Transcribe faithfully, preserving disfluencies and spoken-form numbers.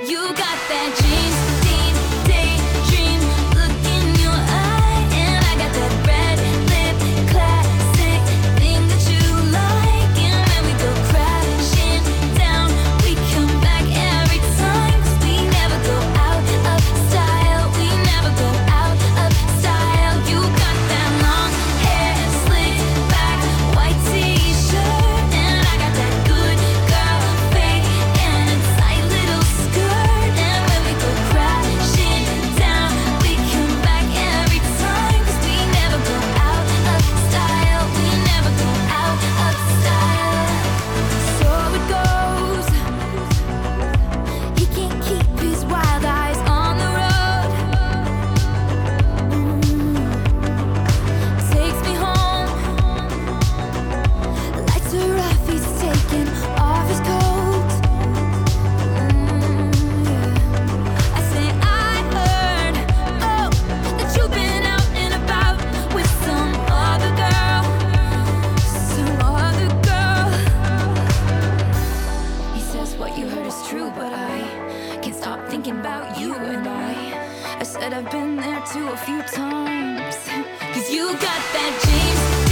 You got that dreams, deep daydream look in your eye, and I got that red lip classic thing that you like. And when we go crashing down, we come back every time, 'cause we never go out of style. We never go out of style. You got that long hair, slicked back, white t-shirt, and I got that good girl fade and a tight little skirt. And when we go crashing down, we come back every time, 'cause we never go out of style. We never go out of style. So it goes. He can't keep his wild eyes on the road. Mm. Takes me home. Lights are off, he's taking off his coat. Mm, yeah. I say I heard, oh, that you've been out and about with some other girl, some other girl. He says what you heard is true, but I can't stop thinking about you. And I, I said I've been there too a few times, 'cause you got that James